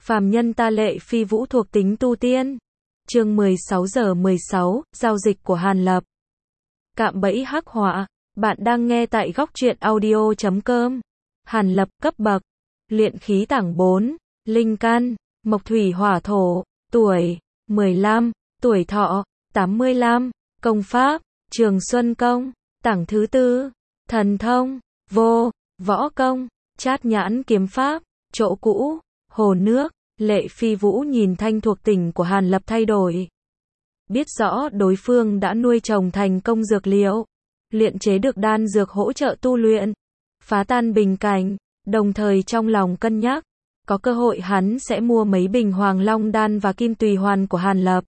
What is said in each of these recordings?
Phàm nhân ta Lệ Phi Vũ thuộc tính tu tiên. Chương 16 giờ 16, giao dịch của Hàn Lập. Cạm bẫy hắc họa. Bạn đang nghe tại góc truyện audio.com. Hàn Lập cấp bậc. Luyện khí tảng 4, linh căn, mộc thủy hỏa thổ, tuổi 15, tuổi thọ 85, công pháp Trường Xuân công, tảng thứ tư, thần thông vô, võ công Trát Nhãn kiếm pháp, chỗ cũ, hồ nước. Lệ Phi Vũ nhìn thanh thuộc tính của Hàn Lập thay đổi. Biết rõ đối phương đã nuôi trồng thành công dược liệu, luyện chế được đan dược hỗ trợ tu luyện, phá tan bình cảnh, đồng thời trong lòng cân nhắc, có cơ hội hắn sẽ mua mấy bình Hoàng Long đan và Kim Tùy Hoàn của Hàn Lập.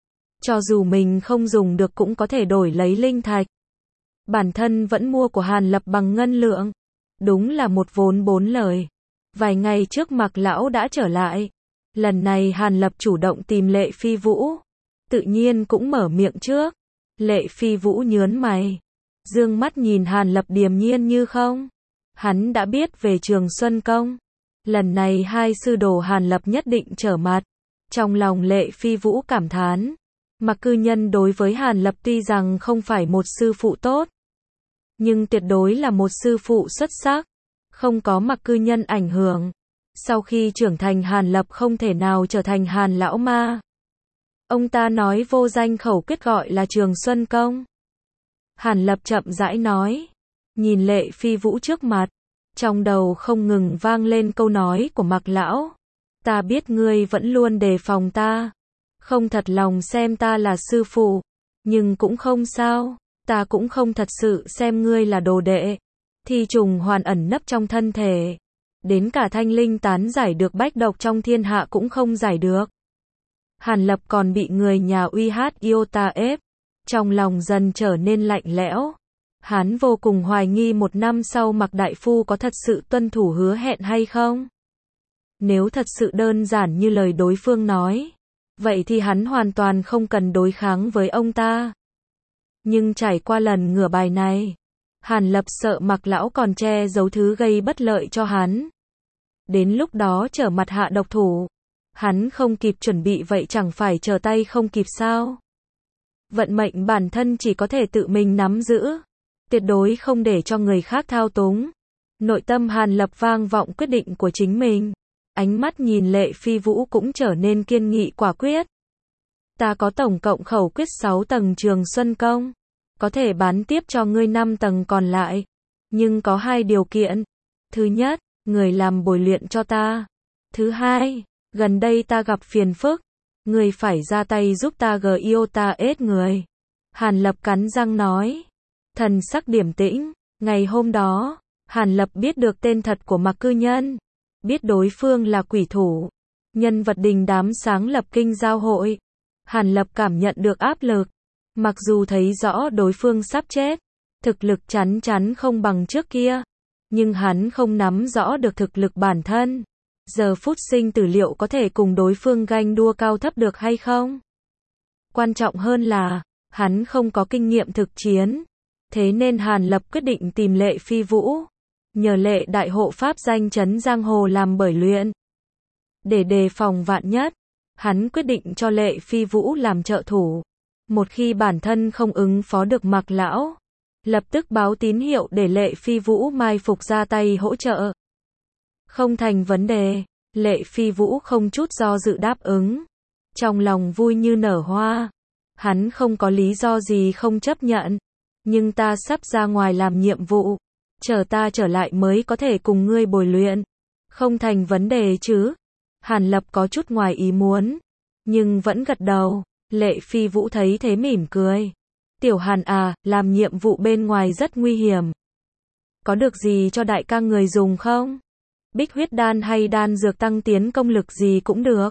Cho dù mình không dùng được cũng có thể đổi lấy linh thạch. Bản thân vẫn mua của Hàn Lập bằng ngân lượng. Đúng là một vốn bốn lời. Vài ngày trước Mạc lão đã trở lại. Lần này Hàn Lập chủ động tìm Lệ Phi Vũ. Tự nhiên cũng mở miệng trước. Lệ Phi Vũ nhớn mày. Dương mắt nhìn Hàn Lập điềm nhiên như không. Hắn đã biết về Trường Xuân công. Lần này hai sư đồ Hàn Lập nhất định trở mặt. Trong lòng Lệ Phi Vũ cảm thán. Mạc cư nhân đối với Hàn Lập tuy rằng không phải một sư phụ tốt, nhưng tuyệt đối là một sư phụ xuất sắc. Không có Mạc cư nhân ảnh hưởng, sau khi trưởng thành Hàn Lập không thể nào trở thành Hàn lão ma. Ông ta nói vô danh khẩu quyết gọi là Trường Xuân công. Hàn Lập chậm rãi nói, nhìn Lệ Phi Vũ trước mặt, trong đầu không ngừng vang lên câu nói của Mạc lão. Ta biết ngươi vẫn luôn đề phòng ta, không thật lòng xem ta là sư phụ, nhưng cũng không sao, ta cũng không thật sự xem ngươi là đồ đệ. Thi trùng hoàn ẩn nấp trong thân thể, đến cả thanh linh tán giải được bách độc trong thiên hạ cũng không giải được. Hàn Lập còn bị người nhà uy hát yêu ta ép, trong lòng dần trở nên lạnh lẽo. Hắn vô cùng hoài nghi một năm sau Mạc đại phu có thật sự tuân thủ hứa hẹn hay không. Nếu thật sự đơn giản như lời đối phương nói, vậy thì hắn hoàn toàn không cần đối kháng với ông ta. Nhưng trải qua lần ngửa bài này, Hàn Lập sợ Mạc lão còn che giấu thứ gây bất lợi cho hắn. Đến lúc đó trở mặt hạ độc thủ, hắn không kịp chuẩn bị vậy chẳng phải trở tay không kịp sao? Vận mệnh bản thân chỉ có thể tự mình nắm giữ, tuyệt đối không để cho người khác thao túng. Nội tâm Hàn Lập vang vọng quyết định của chính mình. Ánh mắt nhìn Lệ Phi Vũ cũng trở nên kiên nghị quả quyết. Ta có tổng cộng khẩu quyết 6 tầng Trường Xuân công, có thể bán tiếp cho ngươi 5 tầng còn lại, nhưng có 2 điều kiện. Thứ nhất, người làm bồi luyện cho ta. Thứ hai, gần đây ta gặp phiền phức, người phải ra tay giúp ta yêu ta ết người. Hàn Lập cắn răng nói, thần sắc điềm tĩnh. Ngày hôm đó, Hàn Lập biết được tên thật của Mạc cư nhân, biết đối phương là quỷ thủ, nhân vật đình đám sáng lập kinh giao hội. Hàn Lập cảm nhận được áp lực, mặc dù thấy rõ đối phương sắp chết, thực lực chắn chắn không bằng trước kia, nhưng hắn không nắm rõ được thực lực bản thân. Giờ phút sinh tử liệu có thể cùng đối phương ganh đua cao thấp được hay không? Quan trọng hơn là, hắn không có kinh nghiệm thực chiến. Thế nên Hàn Lập quyết định tìm Lệ Phi Vũ, nhờ Lệ đại hộ pháp danh chấn giang hồ làm bởi luyện. Để đề phòng vạn nhất, hắn quyết định cho Lệ Phi Vũ làm trợ thủ. Một khi bản thân không ứng phó được Mạc lão, lập tức báo tín hiệu để Lệ Phi Vũ mai phục ra tay hỗ trợ. Không thành vấn đề, Lệ Phi Vũ không chút do dự đáp ứng. Trong lòng vui như nở hoa, hắn không có lý do gì không chấp nhận. Nhưng ta sắp ra ngoài làm nhiệm vụ, chờ ta trở lại mới có thể cùng ngươi bồi luyện. Không thành vấn đề chứ? Hàn Lập có chút ngoài ý muốn, nhưng vẫn gật đầu. Lệ Phi Vũ thấy thế mỉm cười. Tiểu Hàn à, làm nhiệm vụ bên ngoài rất nguy hiểm. Có được gì cho đại ca người dùng không? Bích huyết đan hay đan dược tăng tiến công lực gì cũng được.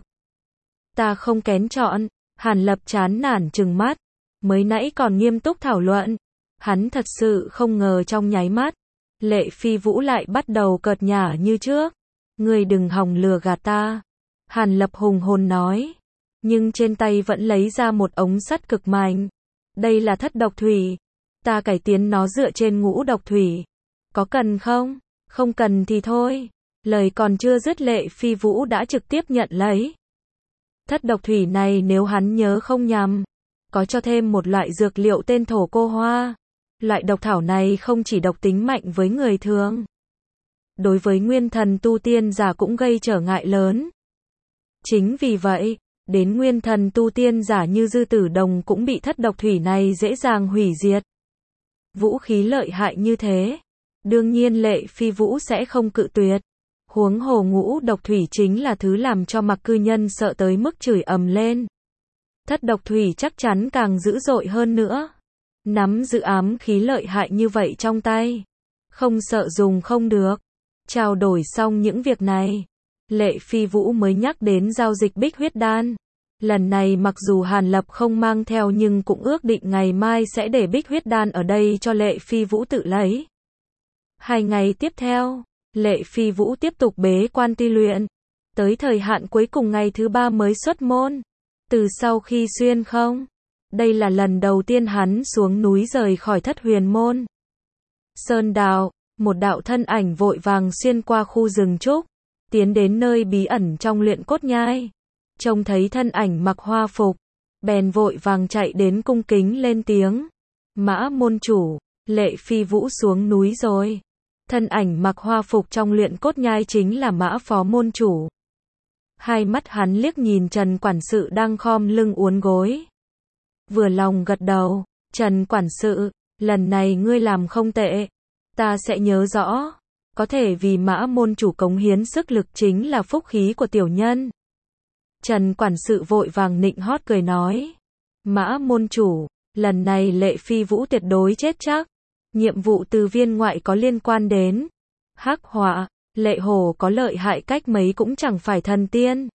Ta không kén chọn. Hàn Lập chán nản trừng mắt. Mới nãy còn nghiêm túc thảo luận. Hắn thật sự không ngờ trong nháy mắt, Lệ Phi Vũ lại bắt đầu cợt nhả như trước. Ngươi đừng hòng lừa gạt ta. Hàn Lập hùng hồn nói. Nhưng trên tay vẫn lấy ra một ống sắt cực mạnh. Đây là thất độc thủy. Ta cải tiến nó dựa trên ngũ độc thủy. Có cần không? Không cần thì thôi. Lời còn chưa dứt Lệ Phi Vũ đã trực tiếp nhận lấy. Thất độc thủy này nếu hắn nhớ không nhầm, có cho thêm một loại dược liệu tên thổ cô hoa. Loại độc thảo này không chỉ độc tính mạnh với người thường, đối với nguyên thần tu tiên giả cũng gây trở ngại lớn. Chính vì vậy, đến nguyên thần tu tiên giả như Dư Tử Đồng cũng bị thất độc thủy này dễ dàng hủy diệt. Vũ khí lợi hại như thế, đương nhiên Lệ Phi Vũ sẽ không cự tuyệt. Huống hồ ngũ độc thủy chính là thứ làm cho Mặc Cư Nhân sợ tới mức chửi ầm lên. Thất độc thủy chắc chắn càng dữ dội hơn nữa. Nắm giữ ám khí lợi hại như vậy trong tay, không sợ dùng không được. Trao đổi xong những việc này, Lệ Phi Vũ mới nhắc đến giao dịch Bích Huyết Đan. Lần này mặc dù Hàn Lập không mang theo nhưng cũng ước định ngày mai sẽ để Bích Huyết Đan ở đây cho Lệ Phi Vũ tự lấy. 2 ngày tiếp theo, Lệ Phi Vũ tiếp tục bế quan tu luyện. Tới thời hạn cuối cùng ngày thứ 3 mới xuất môn. Từ sau khi xuyên không, đây là lần đầu tiên hắn xuống núi rời khỏi Thất Huyền Môn. Sơn đạo, một đạo thân ảnh vội vàng xuyên qua khu rừng trúc, tiến đến nơi bí ẩn trong luyện cốt nhai. Trông thấy thân ảnh mặc hoa phục, bèn vội vàng chạy đến cung kính lên tiếng. Mã môn chủ, Lệ Phi Vũ xuống núi rồi. Thân ảnh mặc hoa phục trong luyện cốt nhai chính là Mã phó môn chủ. Hai mắt hắn liếc nhìn Trần quản sự đang khom lưng uốn gối. Vừa lòng gật đầu, Trần quản sự, lần này ngươi làm không tệ. Ta sẽ nhớ rõ. Có thể vì Mã môn chủ cống hiến sức lực chính là phúc khí của tiểu nhân. Trần quản sự vội vàng nịnh hót cười nói. Mã môn chủ, lần này Lệ Phi Vũ tuyệt đối chết chắc. Nhiệm vụ từ viên ngoại có liên quan đến hắc họa, Lệ Hồ có lợi hại cách mấy cũng chẳng phải thần tiên.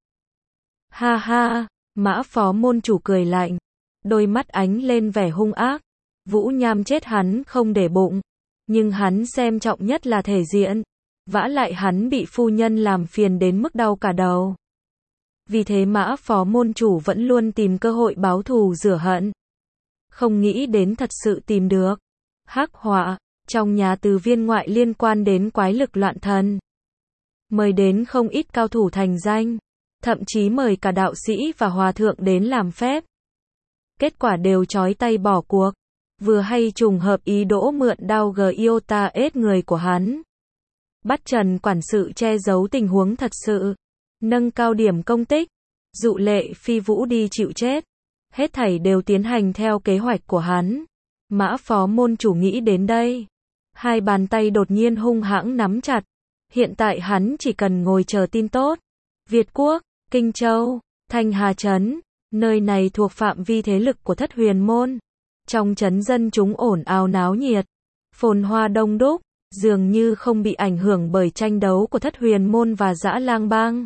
Ha ha, Mã phó môn chủ cười lạnh, đôi mắt ánh lên vẻ hung ác. Vũ Nham chết hắn không để bụng, nhưng hắn xem trọng nhất là thể diện. Vả lại hắn bị phu nhân làm phiền đến mức đau cả đầu. Vì thế Mã phó môn chủ vẫn luôn tìm cơ hội báo thù rửa hận. Không nghĩ đến thật sự tìm được. Hắc họa, trong nhà từ viên ngoại liên quan đến quái lực loạn thần. Mời đến không ít cao thủ thành danh, thậm chí mời cả đạo sĩ và hòa thượng đến làm phép. Kết quả đều trói tay bỏ cuộc, vừa hay trùng hợp ý đỗ mượn đao Giota ết người của hắn. Bắt Trần quản sự che giấu tình huống thật sự, nâng cao điểm công tích, dụ Lệ Phi Vũ đi chịu chết. Hết thảy đều tiến hành theo kế hoạch của hắn. Mã phó môn chủ nghĩ đến đây, hai bàn tay đột nhiên hung hãng nắm chặt. Hiện tại hắn chỉ cần ngồi chờ tin tốt. Việt Quốc, Kinh Châu, Thanh Hà Trấn, nơi này thuộc phạm vi thế lực của Thất Huyền Môn. Trong trấn dân chúng ồn ào náo nhiệt, phồn hoa đông đúc, dường như không bị ảnh hưởng bởi tranh đấu của Thất Huyền Môn và Dã Lang Bang.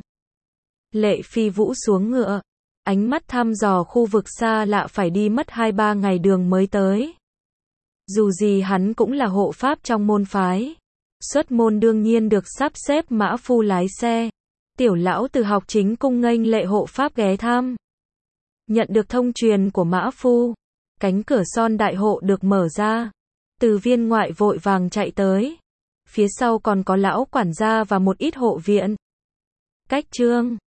Lệ Phi Vũ xuống ngựa, ánh mắt thăm dò khu vực xa lạ phải đi mất 2-3 ngày đường mới tới. Dù gì hắn cũng là hộ pháp trong môn phái. Xuất môn đương nhiên được sắp xếp mã phu lái xe. Tiểu lão từ học chính cung nghênh Lệ hộ pháp ghé thăm. Nhận được thông truyền của mã phu, cánh cửa son đại hộ được mở ra. Từ viên ngoại vội vàng chạy tới. Phía sau còn có lão quản gia và một ít hộ viện. Cách chương